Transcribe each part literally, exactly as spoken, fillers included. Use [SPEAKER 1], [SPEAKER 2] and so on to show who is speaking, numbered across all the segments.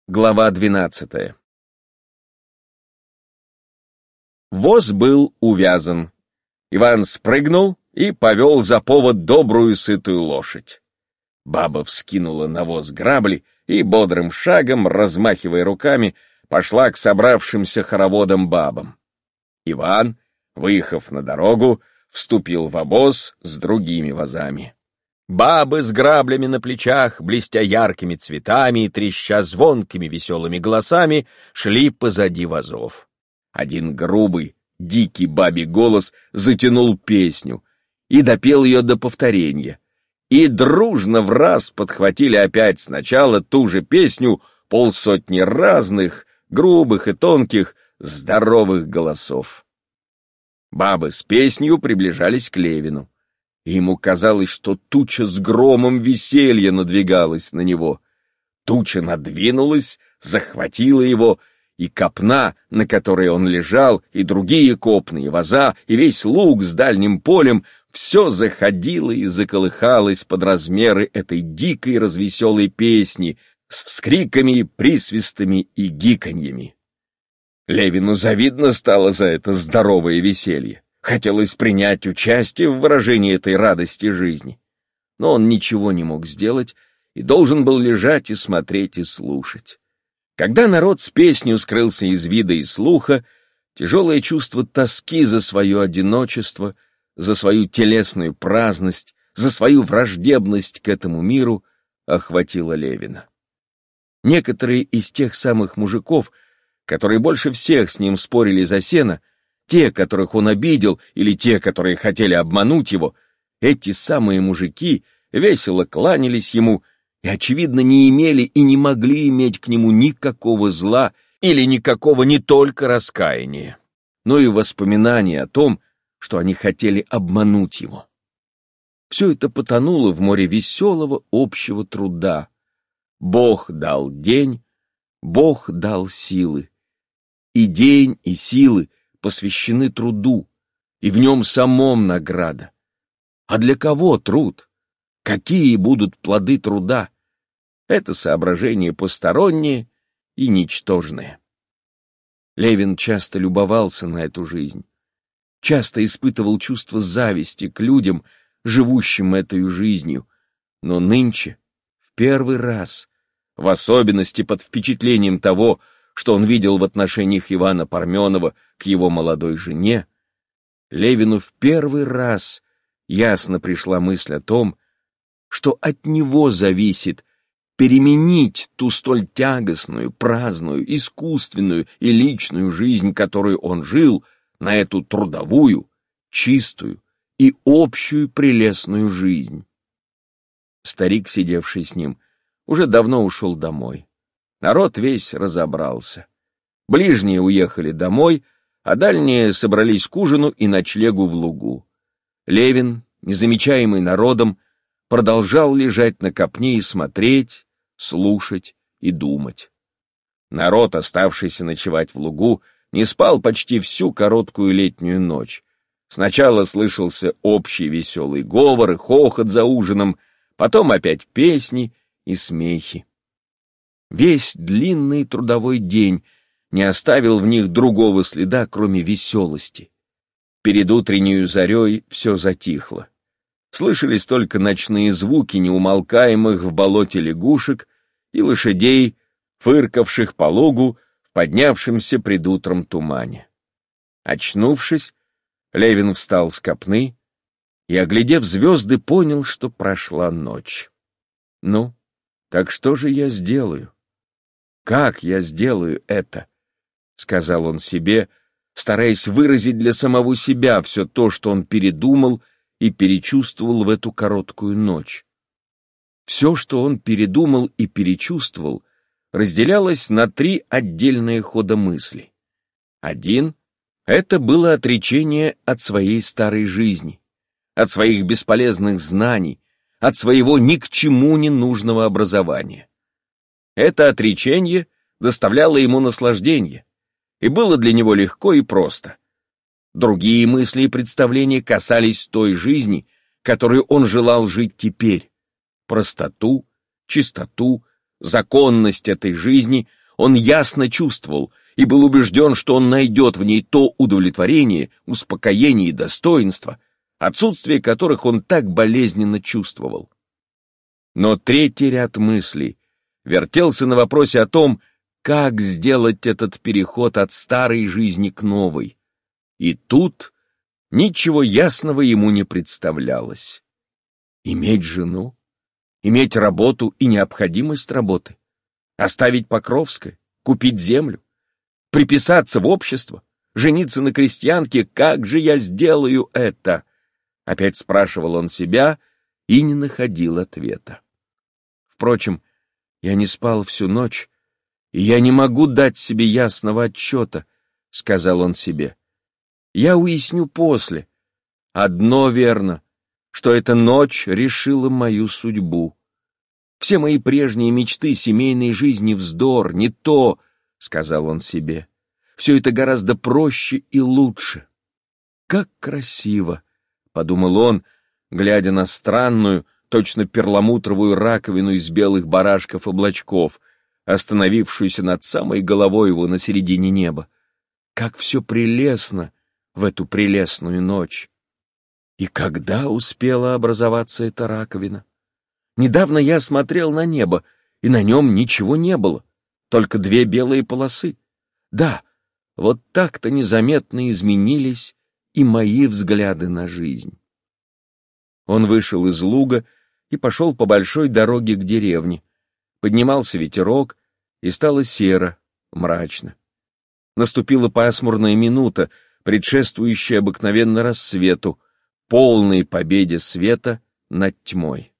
[SPEAKER 1] Глава двенадцатая. Воз был увязан. Иван спрыгнул и повел за повод добрую сытую лошадь. Баба вскинула на воз грабли и бодрым шагом, размахивая руками, пошла к собравшимся хороводам бабам. Иван, выехав на дорогу, вступил в обоз с другими возами. Бабы с граблями на плечах, блестя яркими цветами и треща звонкими веселыми голосами, шли позади возов. Один грубый, дикий бабий голос затянул песню и допел ее до повторения. И дружно враз подхватили опять сначала ту же песню полсотни разных, грубых и тонких, здоровых голосов. Бабы с песнью приближались к Левину. Ему казалось, что туча с громом веселья надвигалась на него. Туча надвинулась, захватила его, и копна, на которой он лежал, и другие копны, и воза, и весь луг с дальним полем — все заходило и заколыхалось под размеры этой дикой развеселой песни с вскриками, присвистами и гиканьями. Левину завидно стало за это здоровое веселье. Хотелось принять участие в выражении этой радости жизни. Но он ничего не мог сделать и должен был лежать и смотреть и слушать. Когда народ с песней скрылся из вида и слуха, тяжелое чувство тоски за свое одиночество, за свою телесную праздность, за свою враждебность к этому миру охватило Левина. Некоторые из тех самых мужиков, которые больше всех с ним спорили за сено, те, которых он обидел, или те, которые хотели обмануть его, эти самые мужики весело кланялись ему и, очевидно, не имели и не могли иметь к нему никакого зла или никакого не только раскаяния, но и воспоминания о том, что они хотели обмануть его. Все это потонуло в море веселого общего труда. Бог дал день, Бог дал силы. И день, и силы посвящены труду, и в нем самом награда. А для кого труд? Какие будут плоды труда? Это соображение постороннее и ничтожное. Левин часто любовался на эту жизнь, часто испытывал чувство зависти к людям, живущим этой жизнью, но нынче, в первый раз, в особенности под впечатлением того, что он видел в отношениях Ивана Парменова к его молодой жене, Левину в первый раз ясно пришла мысль о том, что от него зависит переменить ту столь тягостную, праздную, искусственную и личную жизнь, которую он жил, на эту трудовую, чистую и общую прелестную жизнь. Старик, сидевший с ним, уже давно ушел домой. Народ весь разобрался. Ближние уехали домой, а дальние собрались к ужину и ночлегу в лугу. Левин, незамечаемый народом, продолжал лежать на копне и смотреть, слушать и думать. Народ, оставшийся ночевать в лугу, не спал почти всю короткую летнюю ночь. Сначала слышался общий веселый говор и хохот за ужином, потом опять песни и смехи. Весь длинный трудовой день не оставил в них другого следа, кроме веселости. Перед утреннею зарей все затихло. Слышались только ночные звуки неумолкаемых в болоте лягушек и лошадей, фыркавших по лугу в поднявшемся пред утром тумане. Очнувшись, Левин встал с копны и, оглядев звезды, понял, что прошла ночь. «Ну, так что же я сделаю? Как я сделаю это?» — сказал он себе, стараясь выразить для самого себя все то, что он передумал и перечувствовал в эту короткую ночь. Все, что он передумал и перечувствовал, разделялось на три отдельные хода мысли. Один — это было отречение от своей старой жизни, от своих бесполезных знаний, от своего ни к чему не нужного образования. Это отречение доставляло ему наслаждение, и было для него легко и просто. Другие мысли и представления касались той жизни, которую он желал жить теперь. Простоту, чистоту, законность этой жизни он ясно чувствовал и был убежден, что он найдет в ней то удовлетворение, успокоение и достоинство, отсутствие которых он так болезненно чувствовал. Но третий ряд мыслей вертелся на вопросе о том, как сделать этот переход от старой жизни к новой. И тут ничего ясного ему не представлялось. Иметь жену, иметь работу и необходимость работы, оставить Покровское, купить землю, приписаться в общество, жениться на крестьянке, как же я сделаю это? Опять спрашивал он себя и не находил ответа. Впрочем, я не спал всю ночь, и я не могу дать себе ясного отчета, сказал он себе. Я уясню после. Одно верно, что эта ночь решила мою судьбу. Все мои прежние мечты семейной жизни вздор, не то, сказал он себе. Все это гораздо проще и лучше. Как красиво, подумал он, глядя на странную, точно перламутровую раковину из белых барашков-облачков, остановившуюся над самой головой его на середине неба. Как все прелестно в эту прелестную ночь. И когда успела образоваться эта раковина? Недавно я смотрел на небо, и на нем ничего не было, только две белые полосы. Да, вот так-то незаметно изменились и мои взгляды на жизнь. Он вышел из луга и пошел по большой дороге к деревне. Поднимался ветерок, и стало серо, мрачно. Наступила пасмурная минута, предшествующая обыкновенно рассвету, полной победе света над тьмой.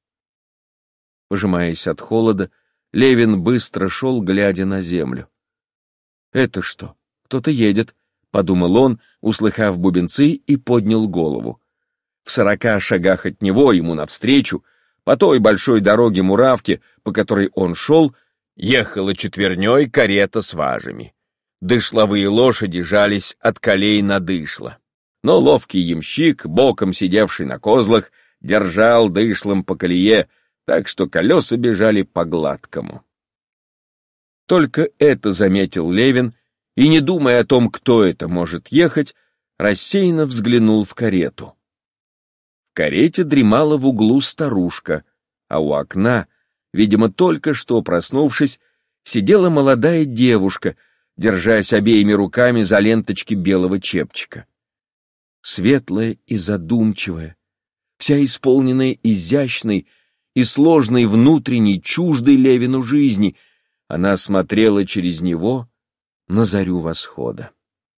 [SPEAKER 1] Пожимаясь от холода, Левин быстро шел, глядя на землю. «Это что? Кто-то едет», — подумал он, услыхав бубенцы, и поднял голову. В сорока шагах от него, ему навстречу, по той большой дороге Муравки, по которой он шел, ехала четверней карета с важами. Дышловые лошади жались от колей на дышло. Но ловкий ямщик, боком сидевший на козлах, держал дышлом по колее, так что колеса бежали по гладкому. Только это заметил Левин, и, не думая о том, кто это может ехать, рассеянно взглянул в карету. В карете дремала в углу старушка, а у окна, видимо, только что проснувшись, сидела молодая девушка, держась обеими руками за ленточки белого чепчика. Светлая и задумчивая, вся исполненная изящной и сложной внутренней, чуждой Левину жизни, она смотрела через него на зарю восхода.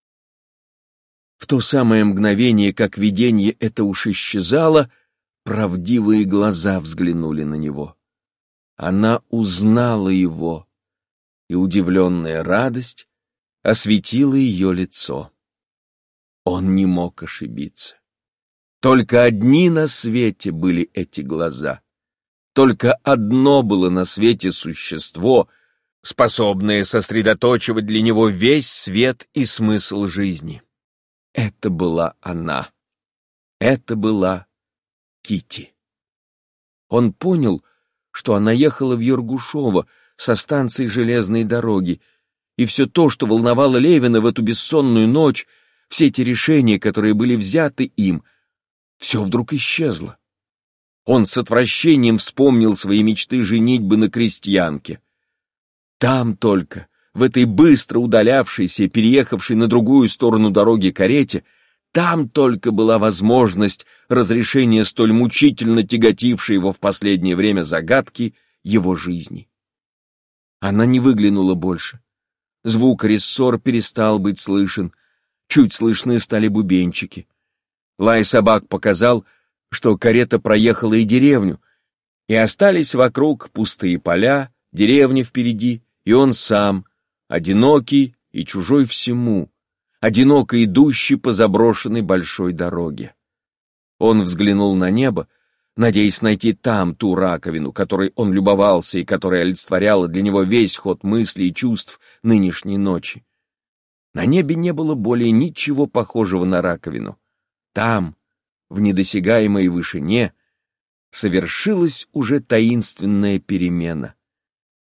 [SPEAKER 1] В то самое мгновение, как видение это уж исчезало, правдивые глаза взглянули на него. Она узнала его, и удивленная радость осветила ее лицо. Он не мог ошибиться. Только одни на свете были эти глаза. Только одно было на свете существо, способное сосредоточивать для него весь свет и смысл жизни. Это была она. Это была Кити. Он понял, что она ехала в Ергушово со станции железной дороги, и все то, что волновало Левина в эту бессонную ночь, все эти решения, которые были взяты им, все вдруг исчезло. Он с отвращением вспомнил свои мечты женитьбы на крестьянке. Там только, в этой быстро удалявшейся, переехавшей на другую сторону дороги карете, там только была возможность разрешения столь мучительно тяготившей его в последнее время загадки его жизни. Она не выглянула больше. Звук рессор перестал быть слышен, чуть слышны стали бубенчики. Лай собак показал, что карета проехала и деревню, и остались вокруг пустые поля, деревня впереди, и он сам, одинокий и чужой всему, одиноко идущий по заброшенной большой дороге. Он взглянул на небо, надеясь найти там ту раковину, которой он любовался и которая олицетворяла для него весь ход мыслей и чувств нынешней ночи. На небе не было более ничего похожего на раковину. Там, в недосягаемой вышине, совершилась уже таинственная перемена.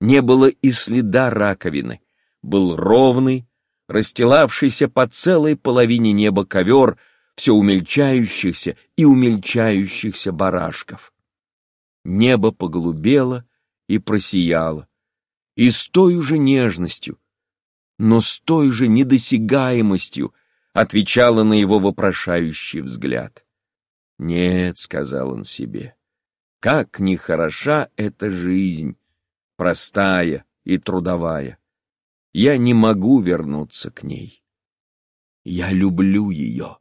[SPEAKER 1] Не было и следа раковины. Был ровный, расстилавшийся по целой половине неба ковер все умельчающихся и умельчающихся барашков. Небо поголубело и просияло, и с той же нежностью, но с той же недосягаемостью отвечало на его вопрошающий взгляд. «Нет», — сказал он себе, — «как нехороша эта жизнь, простая и трудовая. Я не могу вернуться к ней. Я люблю ее».